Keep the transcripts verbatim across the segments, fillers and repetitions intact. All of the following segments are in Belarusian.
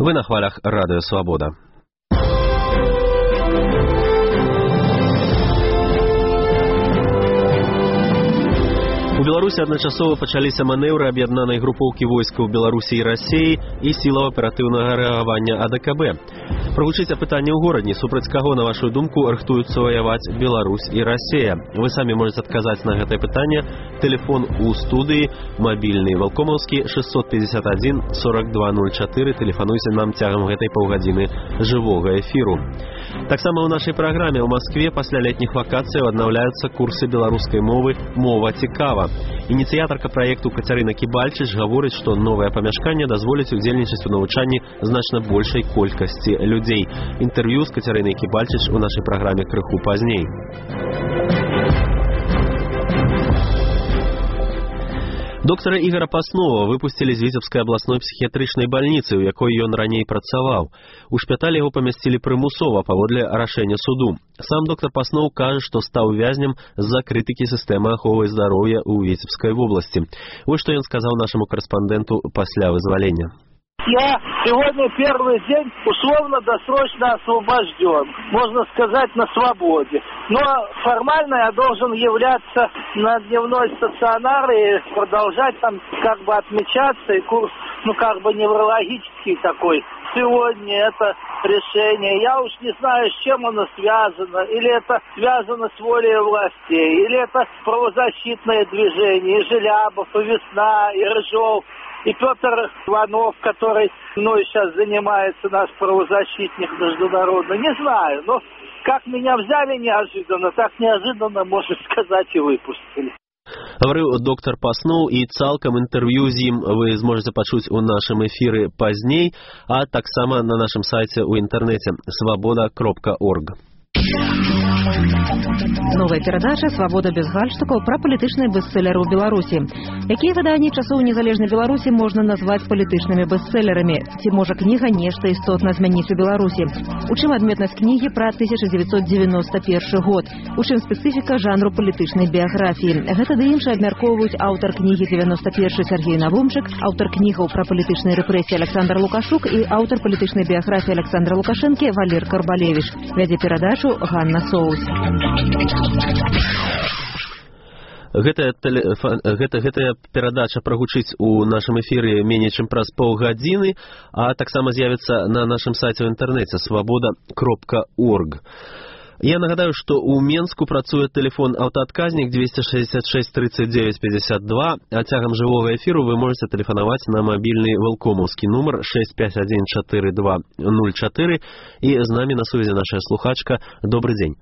Вы на хвалях Радыё Свабода. У Беларусі адначасова пачаліся манеўры аб'яднанай групоўкі войскаў Беларусі і Расіі і сілаў аператыўнага рэагавання А Дэ Ка Бэ. Прагучыць апытанне ў горадні, супраць каго, на вашу думку, рыхтуюцца ваяваць Беларусь і Расія. Вы самі можаце адказаць на гэтае пытанне. Тэлефон у студыі, мабільны валкомаўскі шэсцьсот пятьдесят один сорок два ноль чатыры. Тэлефануйце нам цягам гэтай паўгадзіны жывога эфіру. Таксама ў нашай праграме ў Маскве пасля летніх вакацыяў аднаўляюцца курсы беларускай мовы «Мова цікава». Ініцыятарка праекту Кацярына Кібальчыч гаворыць, што новае памяшканне дазволіць удзельнічаць у навучанні значна большай колькасці людзей. Інтэрв'ю з Кацярынай Кібальчыч у нашай праграме крыху пазней. Доктара Ігора Паснова выпусцілі з Віцебскай абласной псіхіятрычнай бальніцы, у якой ён раней працаваў. У шпіталь яго памясцілі прымусова паводле рашэння суду. Сам доктар Пасноў кажа, што стаў вязнем з-за крытыкі сістэмы аховы здароўя ў Віцебскай вобласці. Вось што ён сказаў нашаму карэспандэнту пасля вызвалення. Я сегодня первый день условно-досрочно освобожден, можно сказать, на свободе. Но формально я должен являться на дневной стационар и продолжать там как бы отмечаться. И курс, ну как бы неврологический такой. Сегодня это решение, я уж не знаю, с чем оно связано. Или это связано с волей властей, или это правозащитное движение. И Желябов, и Весна, и Рыжов. И Петр Иванов, который мной сейчас занимается, наш правозащитник международный, не знаю, но как меня взяли неожиданно, так неожиданно, можно сказать, и выпустили. Гаварыў доктар Пасноў, і цалкам інтэрв'ю з ім вы зможаце пачуць у нашым эфіры пазней, а таксама на нашым сайце ў інтэрнэце свабода кропка орг. Новая перадача «Свабода без гальштукаў» пра палітычныя бестселлеры ў Беларусі. Якія выданні часоў незалежнай Беларусі можна назваць палітычнымі бестселлерамі? Ці можа кніга нешта істотна змяніць у Беларусі? У чым адметнасць кнігі пра тысяча дзевяцьсот девяносто першы год? У чым спецыфіка жанру палітычнай біяграфіі? Гэта ды іншае абмяркоўваюць аўтар кнігі девяносто першы Сергей Навумчык, аўтар кнігаў пра палітычныя рэпрэсіі Александр Лукашук і аўтар палітычнай біяграфіі Александра Лукашэнкі Валер Карбалевіч. Вядзе перадачу Ганна Соус. Гэтая, гэта, гэтая перадача прагучыць у нашым эфіры меней чым праз паўгадзіны, а таксама з'явіцца на нашым сайце ў інтэрнэце свабода кропка орг. Я нагадаю, што ў Менску працуе тэлефон аўтаадказнік двести шестьдесят шесть тридцать девять пятьдесят два, а цягам жывога эфіру вы можете тэлефанаваць на мабільны валкомаўскі нумар шесть пять один четыре два ноль четыре, і з намі на сувязі наша слухачка. Добрый день.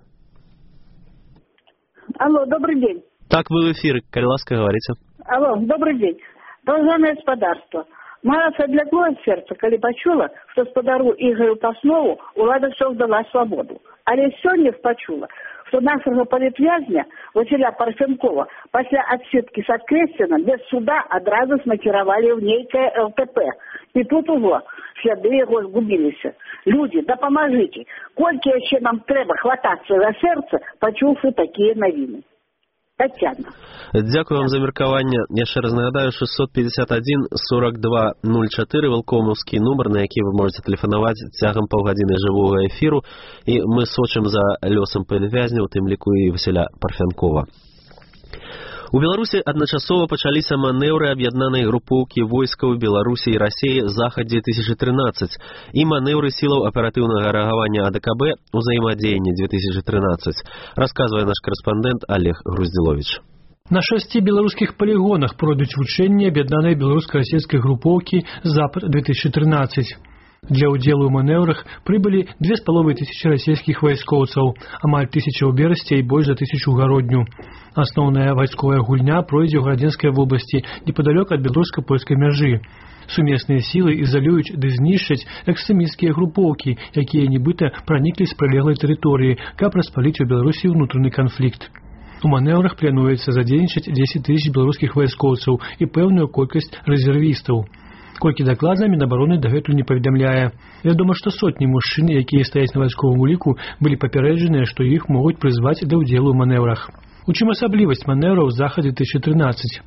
Алло, добрый день. Так, вы в эфире, калі ласка, говорите. Алло, добрый день. Должное господарство. Мало содлегло сердце, коли почула, что спадару Игорю Паснову улада все дала свободу. Але сёння почула, что нашего политвязня Василя Парфенкова после отсидки с Открестина без суда одразу смакировали в нейкое Эл Тэ Пэ. И тут его сляды его сгубились. Люди, да поможите. Кольки еще нам треба хвататься за сердце, почув такие новины. Татьяна. Дякую вам за меркаванне. Яшчэ раз нагадаю, шестьсот пятьдесят один сорок два ноль четыре валкомаўскі нумар, на які вы можете тэлефанаваць цягам паўгадзіны жывога эфіру, і мы сочым за лёсам палітвязняў, у тым ліку і Васіля Парфянкова. У Беларусі адначасова пачаліся манеўры аб'яднанай групоўкі войскаў Беларусі і Расіі «Захад две тысячи тринадцать» і манеўры сілаў аператыўнага рэагавання А Дэ Ка Бэ «Узаемадзеянне две тысячи тринадцать», расказвае наш карэспандэнт Олег Груздзіловіч. На шасці беларускіх палігонах пройдуць вучэнні аб'яднанай беларуска-расійскай групоўкі «Запад две тысячи тринадцать». Для ўдзелу ў манеўрах прыбылі две з паловай тысячы расійскіх вайскоўцаў, амаль тысяча ў Берасці і больш за тысячу ў Гародню. Асноўная вайсковая гульня пройдзе ў Гарадзенскай вобласці, непадалёк ад беларуска-польскай мяжы. Сумесныя сілы ізалююць ды знішчаць экстрэмісцкія групоўкі, якія нібыта праніклі з прылеглай тэрыторыі, каб распаліць у Беларусі ўнутраны канфлікт. У манеўрах плануецца задзейнічаць дзесяць тысяч беларускіх вайскоўцаў і пэўную колькасць рэзервістаў. Колькі дакладна Мінабароны дагэтуль не паведамляе. Вядома, што сотні мужчын, якія стаяць на вайсковым уліку, былі папярэджаныя, што іх могуць прызваць да ўдзелу ў манеўрах. У чым асаблівасць манеўраў «Захад две тысячи тринадцать»?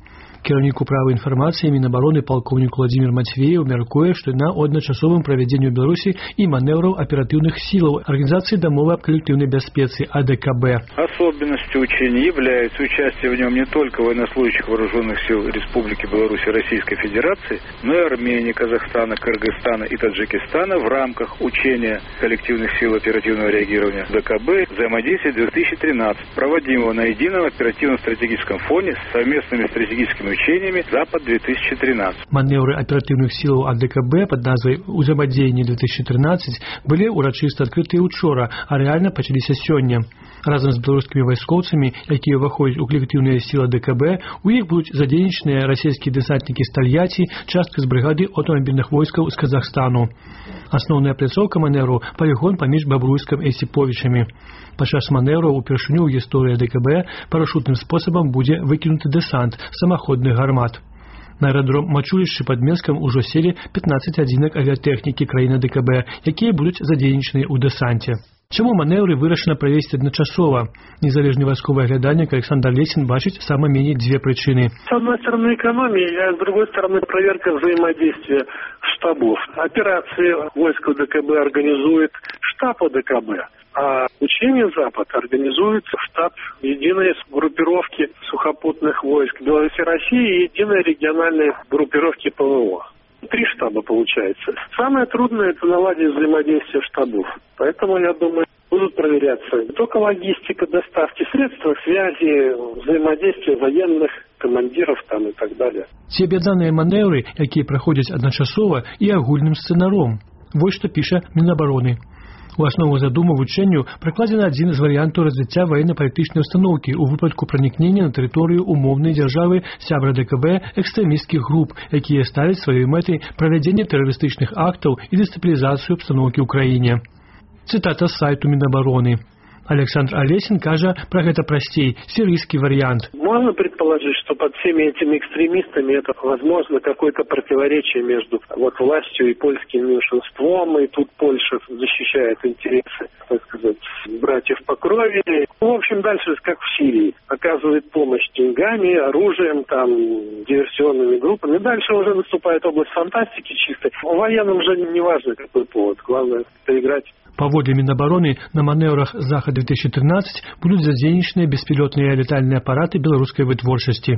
Кіраўнік управы інфармацыі Мінабароны палкоўнік Владзімір Матвеев мяркуе, што на адначасовым правядзенню ў Беларусі і манеўраў аператыўных сілаў Организации домовой коллективной беспецы А Д К Б. Особенностью учения является участие в нем не только военнослужащих вооруженных сил Республики Беларусь и Российской Федерации, но и Армении, Казахстана, Кыргызстана и Таджикистана в рамках учения коллективных сил оперативного реагирования Д К Б «Взаимодействие две тысячи тринадцать», проводимого на едином оперативно-стратегическом фоне с совместными стратегическими учениями «Запад-две тысячи тринадцать». Маневры оперативных сил А Д К Б под назвой «Узаемодзеянне две тысячи тринадцать» были урачыста адкрытыя учора, а реально пачаліся сёння. Разом з беларускімі вайскоўцамі, якія ўваходзяць у калектыўныя сілы Д К Б, у іх будуць задзейнічаныя расійскія дэсантнікі з Тольятти, частка з брыгады аўтамабільных войскаў з Казахстану. Асноўная пляцоўка манеўру – палігон паміж Бабруйскам і Сіповічамі. Падчас манеўраў упершыню ў гісторыі Д К Б парашутным спосабам будзе выкінуты дэсант самаходных гармат. На аэрадром Мачулішчы пад Менскам ужо селі пятнаццаць адзінак авіятэхнікі краіны Д К Б, якія будуць задзейнічаныя ў дэсанце. Чаму манеўры вырашана правесці адначасова? Незалежны вайсковы аглядальнік Александр Лесін бачыць сама меней две причины. С одной стороны экономия, а с другой стороны проверка взаимодействия штабов. Операции войск Д К Б организует штаб Д К Б, а учение «Запад» организует штаб единой группировки сухопутных войск Беларуси и России и единой региональной группировки П В О. Три штаба получается. Самое трудное – это наладить взаимодействие штабов. Поэтому, я думаю, будут проверяться не только логистика доставки, средства связи, взаимодействие военных, командиров там и так далее. Ці аб'яднаныя манеўры, якія праходзяць адначасова і агульным сцэнаром. Вось што піша Мінабароны. У аснову задуму вучэнню прыкладзены адзін з варыянтаў развіцця ваенна-палітычнай установкі ў выпадку пранікнення на тэрыторыю умоўнай дзяржавы сябра Д К Б экстрэмісцкіх груп, якія ставяць сваёй мэтай правядзенне тэрарыстычных актаў і дэстабілізацыю абстаноўкі ў краіне. Цытата з сайту Мінабароны. Александр Олесин кажа про это простей, сирийский вариант. Можно предположить, что под всеми этими экстремистами это, возможно, какое-то противоречие между вот властью и польским меньшинством, и тут Польша защищает интересы, так сказать, братьев по крови. В общем, дальше как в Сирии. Оказывает помощь деньгами, оружием, там, диверсионными группами. Дальше уже наступает область фантастики чистой. Военным же не важно, какой повод. Главное – поиграть. Паводле Мінабароны на манеўрах Захад две тысячи тринадцать будуць задзейнічаныя беспілотныя летальныя апараты беларускай вытворчасці.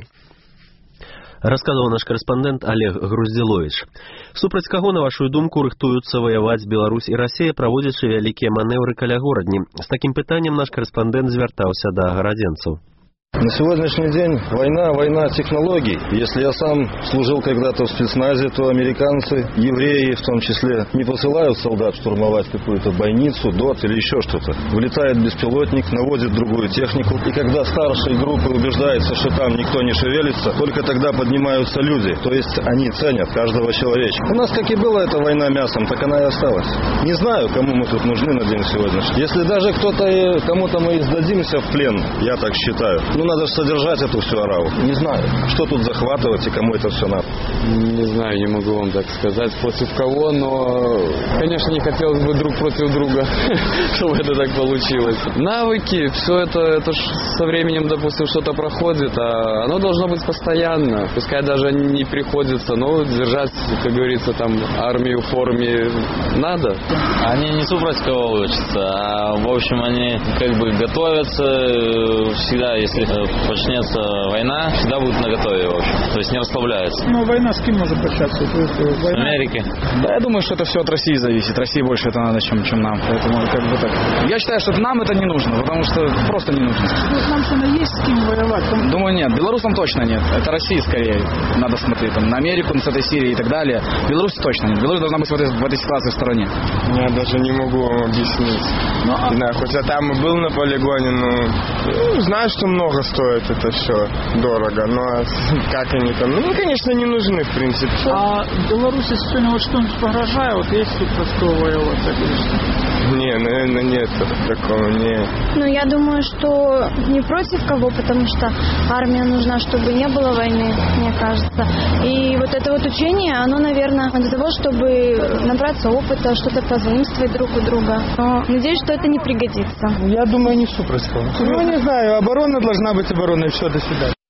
Расказваў наш корэспандэнт Олег Груздзіловіч. Супраць каго, на вашу думку, рыхтуюцца ваяваць Беларусь і Расія, праводзячы вялікія манеўры каля горадні? З такім пытаннем наш корэспандэнт звяртаўся да гарадзенцаў. На сегодняшний день война, война технологий. Если я сам служил когда-то в спецназе, то американцы, евреи в том числе, не посылают солдат штурмовать какую-то бойницу, ДОТ или еще что-то. Влетает беспилотник, наводит другую технику. И когда старшие группы убеждаются, что там никто не шевелится, только тогда поднимаются люди. То есть они ценят каждого человечка. У нас, как и была эта война мясом, так она и осталась. Не знаю, кому мы тут нужны на день сегодняшний. Если даже кто-то, кому-то мы сдадимся в плен, я так считаю, ну надо же содержать эту всю ораву. Не знаю, что тут захватывать и кому это все надо. Не знаю, не могу вам так сказать, против кого, но, конечно, не хотелось бы друг против друга, чтобы это так получилось. Навыки, все это, это ж со временем, допустим, что-то проходит, а оно должно быть постоянно. Пускай даже не приходится, но держать, как говорится, там, армию в форме надо. Они не супрать кого учатся, а, в общем, они как бы готовятся всегда, если почнется война, всегда будут наготове, в общем. То есть не расслабляются. Ну, война с кем может начаться? С Америки. Да, я думаю, что это все от России зависит. России больше это надо, чем, чем нам. Поэтому как бы так. Я считаю, что нам это не нужно, потому что просто не нужно. Ну, нам что есть с кем воевать? Там... Думаю, нет. Белорусам точно нет. Это России скорее. Надо смотреть там, на Америку, с этой Сирией и так далее. Беларусь точно нет. Беларусь должна быть в этой, в этой ситуации в стороне. Я даже не могу вам объяснить. Ну, а... Да, хоть я там и был на полигоне, но ну, знаю, что много стоит это все дорого, но как они там, ну, конечно, не нужны, в принципе. А Беларуси сегодня вот что-нибудь погрожает, вот есть тут про что воевать, так говоришь? Не, наверное, нет такого, не. Ну, я думаю, что не против кого, потому что армия нужна, чтобы не было войны, мне кажется. И вот это вот учение, оно, наверное, для того, чтобы набраться опыта, что-то позаимствовать друг у друга. Но надеюсь, что это не пригодится. Я думаю, не супрать кого. Ну, не знаю, оборона должна быть обороной, все, до свидания.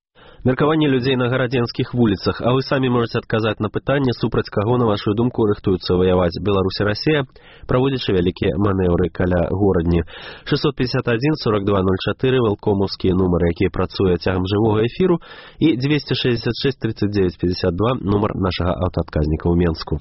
Меркаванне людзей на гарадзенскіх вуліцах, а вы самі можаце адказаць на пытанне, супраць каго, на вашу думку, рыхтуюцца ваяваць Беларусь і Расія, праводзячы вялікія манеўры каля горадні. шестьсот пятьдесят один сорок два ноль четыре вэлкомаўскія нумары, якія працуе цягам жывога эфіру, і двести шестьдесят шесть тридцать девять пятьдесят два нумар нашага аўтаадказніка ў Менску.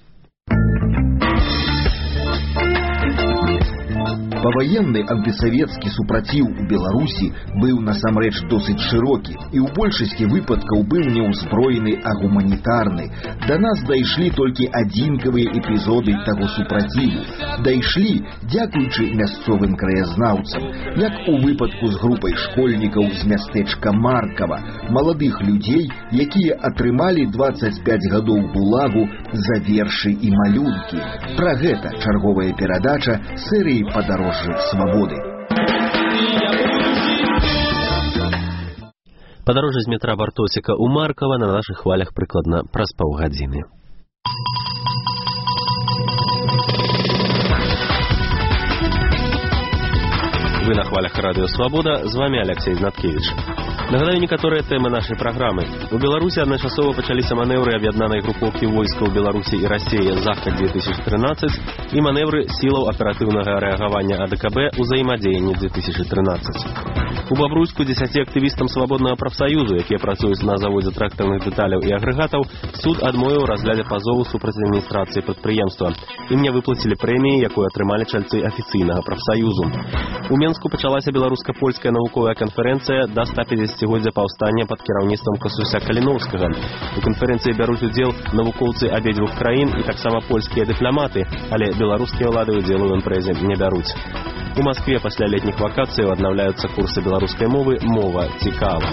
Паваенны антысавецкі супраціў у Беларусі быў насамрэч досыць шырокі і ў большасці выпадкаў быў не ўзброены, а гуманітарны. Да нас дайшлі толькі адзінкавыя эпізоды таго супраціву. Дайшлі дзякуючы мясцовым краязнаўцам, як у выпадку з групай школьнікаў з мястэчка Маркава, маладых людзей, якія атрымалі двадцать пять гадоў гулагу за вершы і малюнкі. Пра гэта чарговая перадача серыі «Падарожжа свабоды». Падарожжа з метра Бартосіка ў Маркава на нашых хвалях прыкладна праз паўгадзіны. Вы на хвалях радыё «Свабода», з вами Алексей Знаткевич. Нагадаю некаторыя тэмы нашай праграмы. У Беларусі адначасова пачаліся манеўры аб'яднанай групоўкі войскаў Беларусі і Расіі «Захад две тысячи тринадцать» і манеўры сілаў аператыўнага рэагавання АДКБ «Узаемадзеянне две тысячи тринадцать». У Бабруйску дзесяці актывістам свабоднага прафсаюзу, якія працуюць на заводзе трактарных дэталяў і агрэгатаў, суд адмовіў разглядзе пазову супраць адміністрацыі прадпрыемства. Ім не выплацілі прэміі, якую атрымалі чальцы афіцыйнага прафсаюзу. У Менску пачалася беларуска-польская навуковая канферэнцыя да ста пяцідзесяцігоддзя паўстання пад кіраўніцтвам Касуся Каліноўскага. У канферэнцыі бяруць удзел навукоўцы абедзвюх краін і таксама польскія дыпламаты, але беларускія ўлады ўдзелу ў імпрэзе не бяруць. У Маскве пасля летніх вакацыяў аднаўляюцца курсы беларускай мовы «Мова цікава».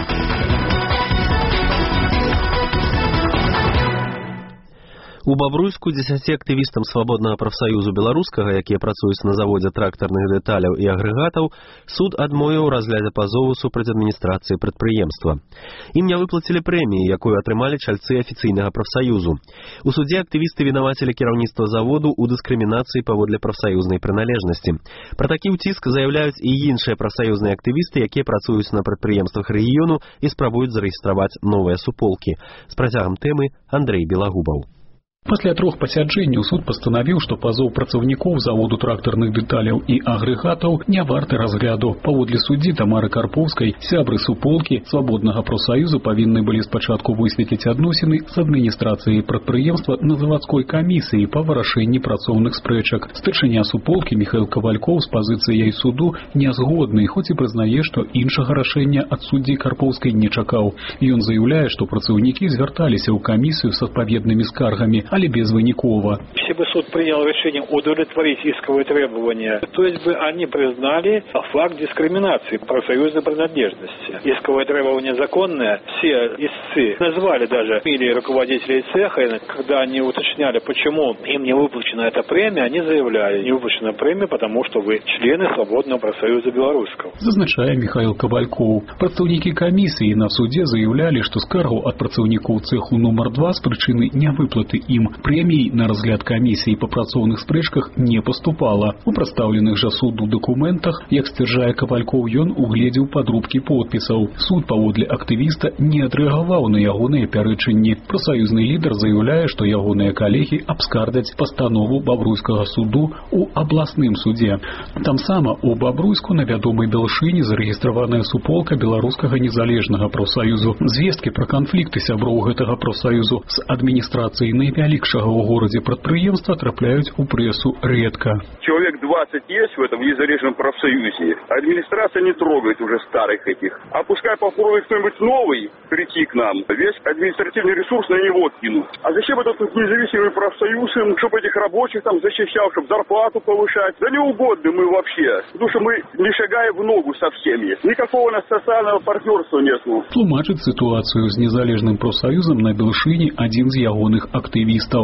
У Бабруйску дзесяці актывістам свабоднага прафсаюзу беларускага, якія працуюць на заводзе трактарных дэталяў і агрэгатаў, суд адмовіў разглядзе пазову супраць адміністрацыі прадпрыемства. Ім не выплацілі прэміі, якую атрымалі чальцы афіцыйнага прафсаюзу. У судзе актывісты вінавацілі кіраўніцтва заводу ў дыскрымінацыі паводле прафсаюзнай прыналежнасці. Пра такі ўціск заяўляюць і іншыя прафсаюзныя актывісты, якія працуюць на прадпрыемствах рэгіёну і спрабуюць зарэгістраваць новыя суполкі. З працягам тэмы Андрэй Белагубаў. Пасля трох пасяджэнняў суд пастанавіў, што пазоў працаўнікоў заводу трактарных дэталяў і агрэгатаў не варты разгляду. Паводле суддзі Тамары Карпоўскай, сябры суполкі свабоднага прафсаюзу павінны былі спачатку высветліць адносіны з адміністрацыяй прадпрыемства на завадской камісіі па вырашэнні працоўных спрэчак. Старшыня суполкі Міхаіл Кавалькоў з пазіцыяй суду не згодны, хоць і прызнае, што іншага рашэння ад суддзі Карпоўскай не чакаў. Ён заяўляе, што працаўнікі звярталіся ў камісію з адпаведнымі скаргамі, але безвынікова. Если бы суд принял решение удовлетворить исковые требования, то есть бы они признали факт дискриминации профсоюзной принадлежности. Исковое требование законное, все истцы назвали даже или руководителей цеха, когда они уточняли, почему им не выплачена эта премия, они заявляли, не выплачена премия, потому что вы члены свободного профсоюза белорусского. Зазначае Михаил Кавалькоў. Прадстаўнікі камісіі на суде заявлялі, што скаргу ад працаўнікоў цеху нумар два з прычыны нявыплаты ім прэмій на разгляд камісіі па працоўных спрэчках не паступала. У прадстаўленых жа суду дакументах, як сцвярджае Кавалькоў, ён угледзеў падробкі подпісаў. Суд паводле актывіста не адрэагаваў на ягоныя пярэчанні. Прафсаюзны лідар заяўляе, што ягоныя калегі абскардзяць пастанову Бабруйскага суду ў абласным судзе. Тамсама у Бабруйску на вядомай даўшыні зарэгістраваная суполка беларускага незалежнага прафсаюзу. Звесткі пра канфлікты сяброў гэтага прафсаюзу з адміністрацыяй найвялікшага у городе предприемства трапляют у прессу редко. Человек двадцать есть в этом незалежном профсоюзе. Администрация не трогает уже старых этих. А пускай попробует кто-нибудь новый прийти к нам. Весь административный ресурс на него кинут. А зачем этот независимый профсоюз, чтобы этих рабочих там защищал, чтобы зарплату повышать? Да не угодно мы вообще. Потому что мы не шагаем в ногу со всеми. Никакого у нас социального партнерства нету. Тлумачыць ситуацию с незалежным профсоюзом на Белшине один из ягоных активистов.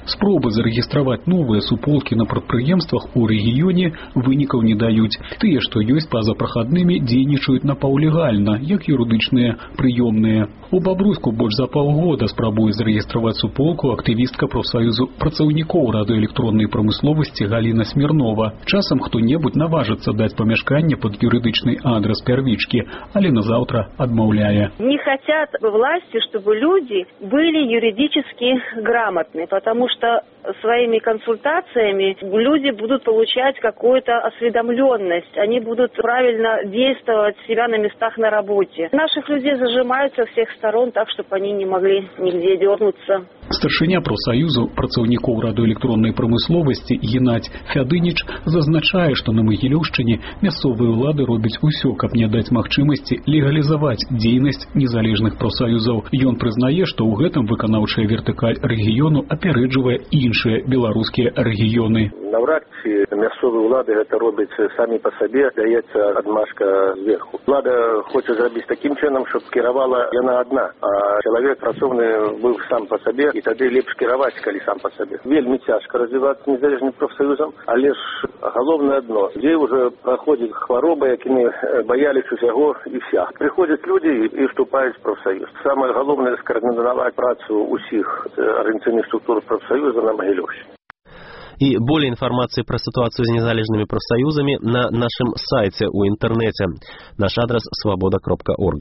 Спробы зарэгістраваць новыя суполкі на прадпрыемствах у рэгіёне вынікаў не даюць. Тыя, што ёсць пазапрахаднымі, дзейнічаюць напаўлегальна, як юрыдычныя прыёмныя. У Бабруйску больш за паўгода спрабуе зарэгістраваць суполку актывістка прафсаюзу працаўнікоў радыёэлектроннай прамысловасці Галіна Смірнова. Часам хто-небудзь наважыцца даць памяшканне пад юрыдычны адрас пярвічкі, але назаўтра адмаўляе. Не хотят власти, чтобы люди были юридически грамотны, потому что что своими консультациями люди будут получать какую-то осведомленность, они будут правильно действовать себя на местах на работе. Наших людей зажимают со всех сторон так, чтобы они не могли нигде дернуться. Старшыня прафсаюзу працаўнікоў радыёэлектроннай прамысловасці Геннадзь Фядыніч зазначае, што на Магілёўшчыне мясцовыя ўлады робяць усё, каб не даць магчымасці легалізаваць дзейнасць незалежных прафсаюзаў. Ён прызнае, што ў гэтым выканаўчая вертыкаль рэгіёну апярэджвае іншыя беларускія рэгіёны. Навряд ці мясцовыя ўлады гэта робяць самі па сабе, даецца адмашка зверху. Улада хоча зрабіць такім чынам, щоб кіравала яна адна, а чалавек працоўны быў сам па сабе, і тады лепш кіраваць, калі сам па сабе. Вельмі цяжка развівацца незалежным прафсаюзам, але ж галоўнае адно. Людзей уже праходзіць хвароба, якімі баяліся усяго і вся. Прыходзяць людзі і вступаюць в прафсаюз. Самае галоўнае скаардынаваць працу усіх арганізацыйных структур прафсаюза на Магілёўшчыне. И более информации про ситуацию с незалежными профсоюзами на нашем сайте у интернете. Наш адрес свобода кропка орг.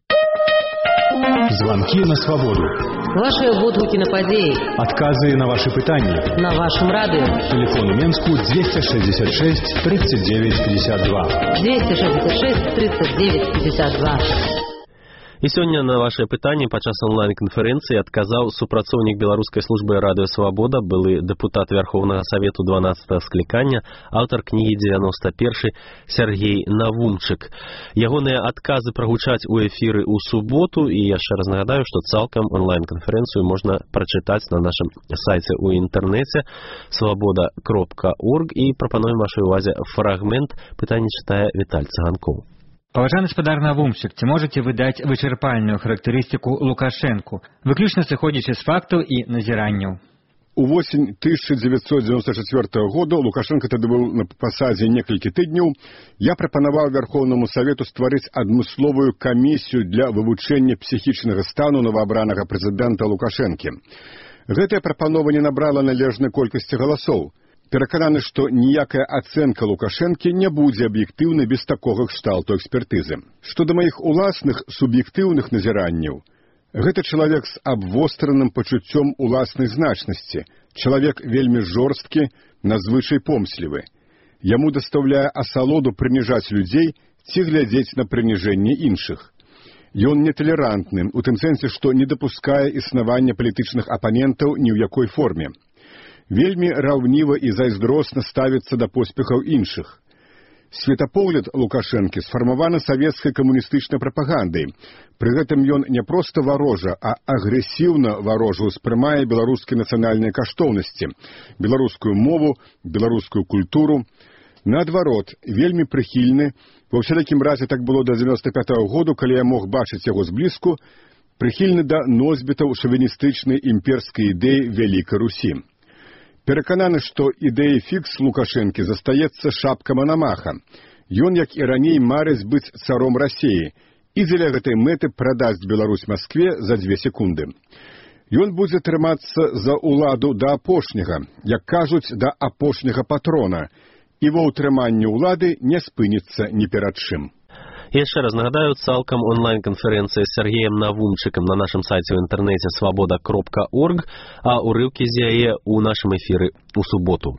Звонки на свободу. Ваши водгуки на подеи. Отказы на ваши пытания. На вашем радио. Телефон у Менску двести шестьдесят шесть тридцать девять пятьдесят два. двести шестьдесят шесть тридцать девять пятьдесят два. І сёння на ваше пытанне падчас онлайн-канферэнцыі адказаў супрацоўнік беларускай службы радыё Свабода, былы дэпутат Вярхоўнага Савету дванаццатага склікання, аўтар кнігі девяносто один Сергей Навумчык. Ягоныя адказы прагучаць у эфіры ў суботу, і яшчэ раз нагадаю, што цалкам онлайн-канферэнцыю можна прачытаць на нашым сайце ў інтэрнэце свобода кропка орг, і прапануем вашай увазе фрагмент. Пытанне чытае Віталь Цыганкоў. Паважаны гаспадар Навумчык, ці можаце вы даць вычарпальную характарыстыку Лукашэнку, выключна сыходзячы з фактаў і назіранняў? У восень тысяча девятьсот девяносто четвёртого года Лукашенко тады быў на пасадзе некалькі тыдняў. Я прапанаваў Вярхоўнаму Савету стварыць адмысловую камісію для вывучэння псіхічнага стану новаабранага прэзідэнта Лукашэнкі. Гэтая прапанова не набрала належнай колькасці галасоў. Перакананы, што ніякая ацэнка Лукашэнкі не будзе аб'ектыўнай без такога кшталту экспертызы. Што да маіх уласных суб'ектыўных назіранняў, гэта чалавек з абвостраным пачуццём уласнай значнасці, чалавек вельмі жорсткі, надзвычай помслівы. Яму дастаўляе асалоду прыніжаць людзей ці глядзець на прыніжэнне іншых. Ён неталерантны, у тым сэнсе, што не дапускае існавання палітычных апанентаў ні ў якой форме. Вельмі раўніва і зайздросна ставіцца да поспехаў іншых. Светапогляд Лукашэнкі сфармаваны савецкай камуністычнай прапагандай. Пры гэтым ён не проста варожа, а агрэсіўна варожа ўспрымае беларускія нацыянальныя каштоўнасці, беларускую мову, беларускую культуру. Наадварот, вельмі прыхільны, ва ўсялякім разе так было да девяносто пятого году, калі я мог бачыць яго зблізку, прыхільны да носьбітаў шавіністычнай імперскай ідэі Вялікай Русі. Перакананы, што ідэя фікс Лукашэнкі застаецца шапка Манамаха. Ён, як і раней, марыць быць царом Расіі і дзеля гэтай мэты прадасць Беларусь Маскве за две секунды. Ён будзе трымацца за ўладу да апошняга, як кажуць, да апошняга патрона, і ва ўтрыманні ўлады не спыніцца ні перад чым. Яшчэ раз нагадаю, цалкам онлайн-канферэнцыя з Сергеем Навумчыкам на нашым сайце ў інтэрнэце свобода кропка орг, а ўрыўкі з яе ў нашым эфіры ў суботу.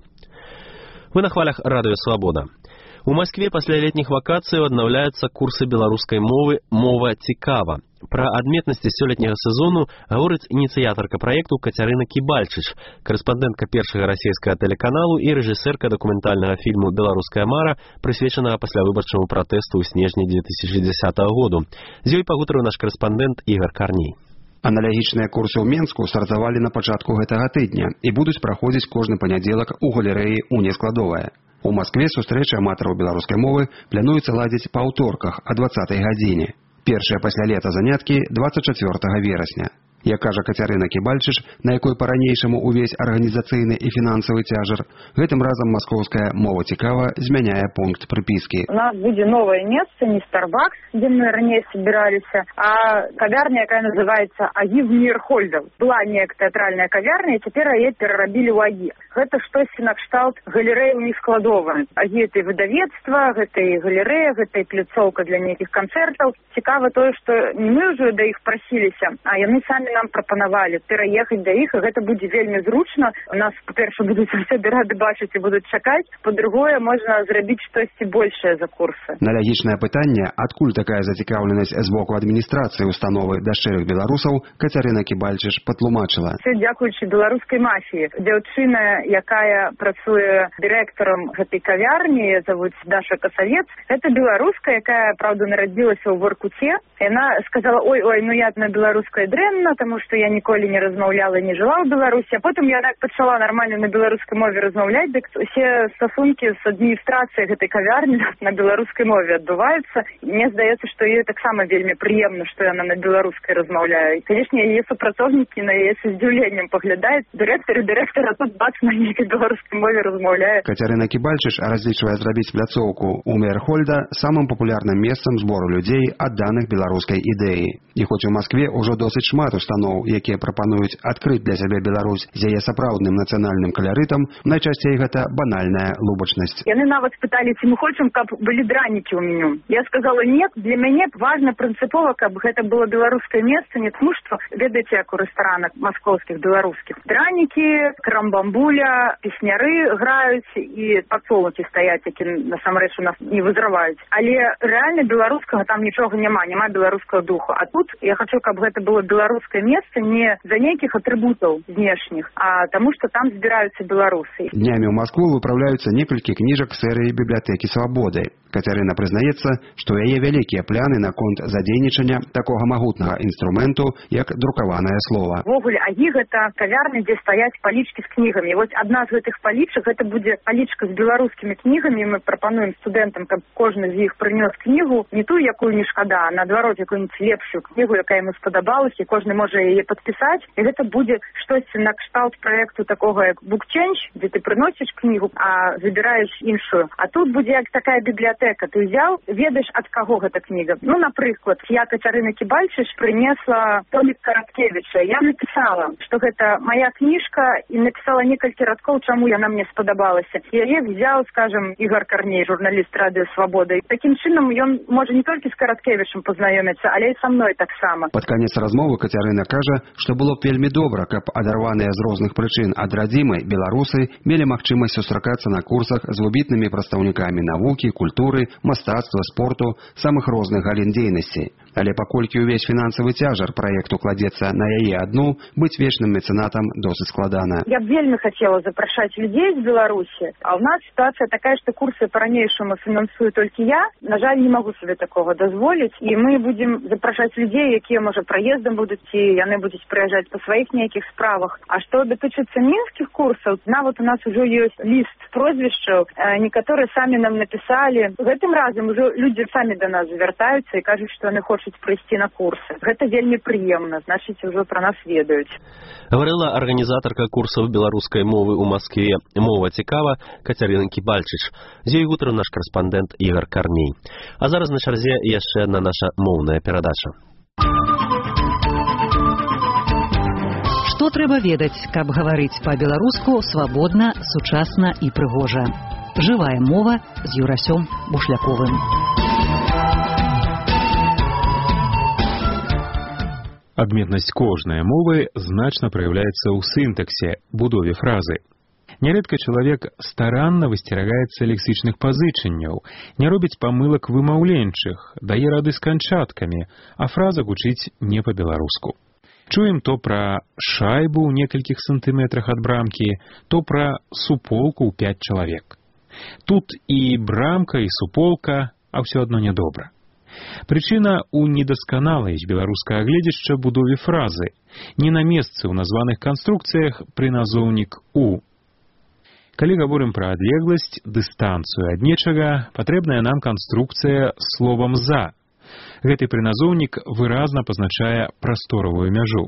Вы на хвалях радыё Свабода. У Москве пасля летніх вакацый аднаўляюцца курсы беларускай мовы «Мова цікава». Пра адметнасці сёлетняга сезону гаворыць ініцыятарка праекту Кацярына Кібальчыч, корэспандэнтка першага расійскага тэлеканалу і рэжысэрка дакументальнага фільму «Беларуская мара», прысвечанага паслявыбарчаму пратэсту ў снежні две тысячи десятого году. З ёй пагутарыў наш корэспандэнт Ігар Карней. Аналагічныя курсы ў Менску стартавалі на пачатку гэтага тыдня і будуць праходзіць кожны панядзелак у галерэі «Уне-складовая». У Маскве сустрэчы аматараў беларускай мовы плануецца ладзіць па аўторках о дваццатай гадзіне. Першыя пасля лета заняткі двадцать четвёртого верасня. Як кажа Кацярына Кібальчыч, на якой па-ранейшаму увесь арганізацыйны і фінансавы цяжар, гэтым разам маскоўская мова цікава змяняе пункт прыпіскі. У нас будзе новае месца, не Starbucks, дзе мы раней собіраліся, а кавярня, якая называецца Агі в Мейерхольдаў. Была неяк тэатральная кавярня, і цяпер яе перарабілі ў Агі. Гэта штосьці накшталт галерэяў нескладовая. Агі гэта і выдавецтва, гэта і галерэя, гэта і пляцоўка для нейкіх канцэртаў. Цікава тое, што не мы ўжо да іх прасіліся, а яны самі нам прапанавалі пераехаць да іх, і гэта будзе вельмі зручна. У нас, па-перша, будуць суседы рады бачыць і будуць чакаць, па-другое, можна зрабіць штосьці большае за курсы. На лагічнае пытанне, адкуль такая зацікаўленасць з боку адміністрацыі установы да шчырых беларусаў, Кацярына Кібальчыч патлумачыла. Це дзякуючы беларускай мафіі. Дзяўчына, якая працуе дырэктарам гэтай кавярні, завуць Даша Касавец, гэта беларуска, якая, правда, нарадзілася ў Воркуце. Яна сказала: ой, ой, ну я на беларускай дрэнна, тому што я ніколі не размаўляла, не жыла ў Беларусі. А потым я так пачала нармальна на беларускай мове размаўляць, дык усе стасункі з адміністрацыяй гэтай кавярні на беларускай мове адбываюцца. Мне здаецца, што ёй таксама вельмі прыемна, што яна на беларускай размаўляе. І, канешне, яе супрацоўнікі на яе са здзіўленнем паглядаюць. Дырэктар і дырэктар, а тут бац, на нейкай беларускай мове размаўляе. Кацярына Кібальчыч разлічвае зрабіць пляцоўку ў Мейерхольда самым папулярным месцам збору людзей, адданых беларускай ідэі. І хоць у Маскве ўжо досыць шмат устаноў, якія прапануюць адкрыць для сябе Беларусь з яе сапраўдным нацыянальным каларытам, найчасцей гэта банальная лубачнасць. Яны нават спыталі, ці мы хочам, каб былі дранікі ў меню. Я сказала: нет, для мяне важна прынцыпова, каб гэта было беларускае месца, не тому што, ведаеце, як у рэстаранах маскоўскіх, беларускіх. Дранікі, крамбамбуля, песняры граюць і падсолнукі стаяць, які насамрэч у нас не вызраваюць. Але рэальна беларускага там нічога няма, няма беларускага духу. А тут я хочу, каб гэта было беларускае месца не за нейкіх атрыбутаў знешніх, а таму што там збіраюцца беларусы. Днямі ў Маскву выпраўляюцца некалькі кніжак серыі бібліятэкі свабоды. Кацярына прызнаецца, што ў яе вялікія пляны наконт задзейнічання такога магутнага інструменту, як друкаванае слова. Ввогуле, Агі гэта кавярня, дзе стаяць палічкі з кнігамі. І вось адна з гэтых палічак, гэта будзе палічка з беларускімі кнігамі. Мы прапануем студэнтам, каб кожны з іх прынёс кнігу, не тую, якую не шкада, а наадварот, якую-нибудь лепшую кнігу, якая яму спадабалася, і кожны можа яе падпісаць. І гэта будзе штосьці на кшталт праекту такога, як букченч, дзе ты прыносіш кнігу, а забіраеш іншую. А тут будзе як такая бібліятэка. Ты ўзяў, ведаеш, ад каго гэта кніга. Ну, напрыклад, я, Кацярына Кібальчыч, прынесла томік Караткевіча. Я напісала, што гэта моя кніжка, і напісала некалькі радкоў, чаму яна мне спадабалася. І яе взяў, скажем, Ігор Карней, журналіст Радыё Свабода. І такім чынам ён можа не толькі з Караткевічам пазнаёміцца, але і са мной таксама. Пад канец размовы Кацярына кажа, што было б вельмі добра, каб адарваныя з розных прычын ад радзімы беларусы мелі магчымасць сустракацца на курсах з выбітнымі прадстаўнікамі навукі, культуры, мастацтва, спорту, самых розных галін дзейнасці. Але паколькі ўвесь фінансавы цяжар праекту кладзецца на яе адну, быць вечным мецэнатам досыць складана. Я б вельмі хацела запрашаць людзей з Беларусі, а ў нас сітуацыя такая, што курсы па-ранейшаму фінансую толькі я. На жаль, не магу сабе такога дазволіць, і мы будзем запрашаць людзей, якія, можа, праездам будуць, ці яны будуць прыязджаць па сваіх нейкіх справах. А што датычыцца мінскіх курсаў, нават у нас ужо ёсць ліст прозвішчаў, некаторыя самі нам напісалі. Гэтым разам ужо людзі самі да нас звяртаюцца і кажуць, што яны хочуць прыйсці на курсы. Гэта вельмі прыемна, значыць, ужо пра нас ведаюць. Гаварыла арганізатарка курсаў беларускай мовы ў Маскве «Мова цікава» Кацярына Кібальчыч. З ёй гутарыў наш карэспандэнт Ігор Карней. А зараз на чарзе яшчэ адна наша моўная перадача. Што трэба ведаць, каб гаварыць па-беларуску свабодна, сучасна і прыгожа. Жывая мова з Юрасём Бушляковым. Адметнасць кожнай мовы значна праяўляецца ў сінтаксе, будове фразы. Нярэдка чалавек старанна высцерагаецца лексічных пазычанняў, не робіць памылак вымаўленчых, дае рады з канчаткамі, а фраза гучыць не па-беларуску. Чуем то пра шайбу ў некалькіх сантыметрах ад брамкі, то пра суполку ў пяць чалавек. Тут і брамка, і суполка, а ўсё адно нядобра. Прычына ў недасканалай з беларускага гледзяшча будове фразы, не на месцы ў названых канструкцыях прыназоўнік «у». Калі гаворым пра адлегласць, дыстанцыю ад нечага, патрэбная нам канструкцыя словам «за». Гэты прыназоўнік выразна пазначае прасторавую мяжу.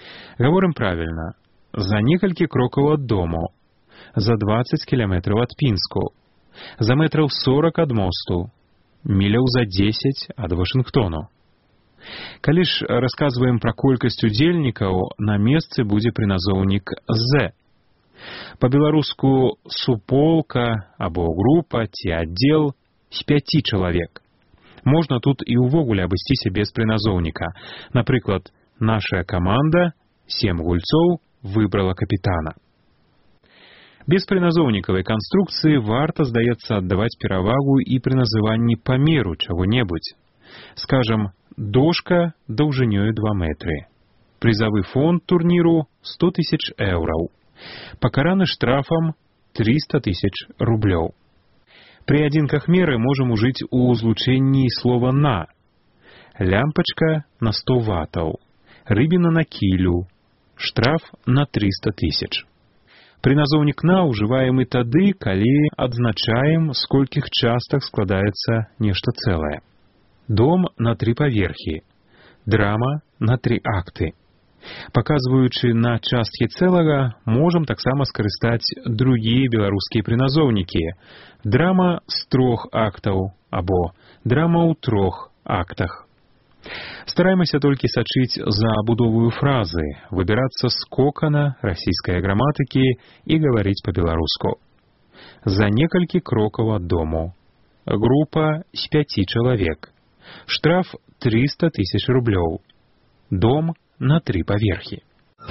Гаворым правільна. За некалькі крокаў ад дому, за дваццаць кіламетраў ад Пінску, за метраў сорак ад мосту, міляў за дзесяць ад Вашынгтону. Калі ж расказваем пра колькасць удзельнікаў, на месцы будзе прыназоўнік «з». Па-беларуску суполка або група ці аддзел з пяці чалавек. Можна тут і ўвогуле абысціся без прыназоўніка. Напрыклад, наша каманда, сем гульцоў, выбрала капітана. Без прыназоўнікавай канструкцыі варта, здаецца, аддаваць перавагу і пры называнні памеру чаго-небудзь. Скажам, дошка даўжынёю два метры. Прызавы фонд турніру сто тысяч еўраў. Пакараны штрафам триста тысяч рублёў. Пры адзінках меры можам ужыць у злучэнні слова «на». Лямпачка на сто ватаў, рыбіна на кілю, штраф на триста тысяч. Прыназоўнік «на» ўжываем і тады, калі адзначаем, з колькіх частак складаецца нешта цэлае. Дом на тры паверхі, драма на тры акты. Паказваючы на часткі цэлага, можам таксама скарыстаць другія беларускія прыназоўнікі. Драма з трох актаў або драма ў трох актах. Стараемся толькі сачыць за будовую фразы, выбірацца з кокана расійскай граматыкі і гаварыць па-беларуску. За некалькі крокаў ад дому. Група з пяці чалавек. Штраф триста тысяч рублёў. Дом на тры паверхі.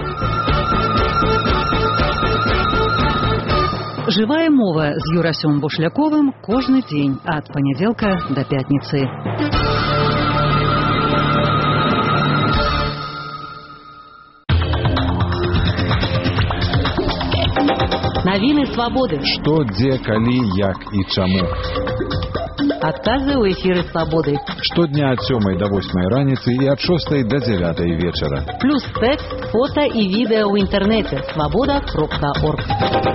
Жывая мова з Юрасём Бушляковым кожны дзень ад панядзелка да пятніцы. Навіны свабоды. Што, дзе, калі, як і чаму. Адказы ў эфіры свабоды. Штодня ад сёмай да восьмай раніцы і ад шостай да дзявятай вечара. Плюс тэкст, фота і відэа ў інтэрнэце. свабода кропка орг.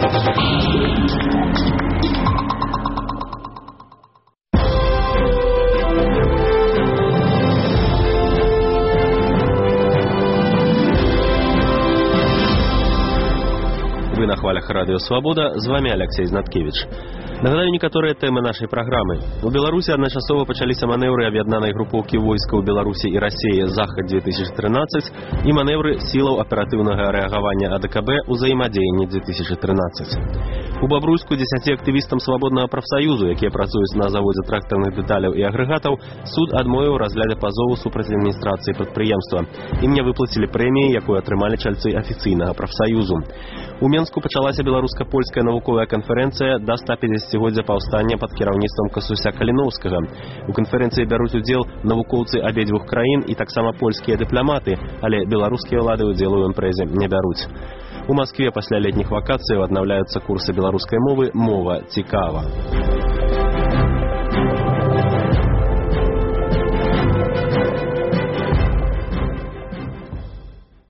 Вы на хвалях радыё «Свабода», з вами Алексей Знаткевич. Нагадаю некаторыя тэмы нашай праграмы. У Беларусі адначасова пачаліся манеўры аб'яднанай групоўкі войскаў Беларусі і Расіі «Захад две тысячи тринадцать» і манеўры сілаў аператыўнага рэагавання АДКБ «Узаемадзеянне две тысячи тринадцать». У Бабруйску дзесяці актывістам свабоднага прафсаюзу, якія працуюць на заводзе трактарных дэталяў і агрэгатаў, суд адмовіў разгляде пазову супраць адміністрацыі прадпрыемства. Ім не выплацілі прэміі, якую атрымалі чальцы афіцыйнага прафсаюзу. У Менску пачалася беларуска-польская навуковая канферэнцыя да стапяцігоддзя паўстання пад кіраўніцтвам Касуся Каліноўскага. У канферэнцыі бяруць удзел навукоўцы абедзвюх краін і таксама польскія дыпламаты, але беларускія ўлады ўдзелу ў імпрэзе не бяруць. У Маскве пасля летніх вакацыяў аднаўляюцца курсы беларускай мовы «Мова цікава».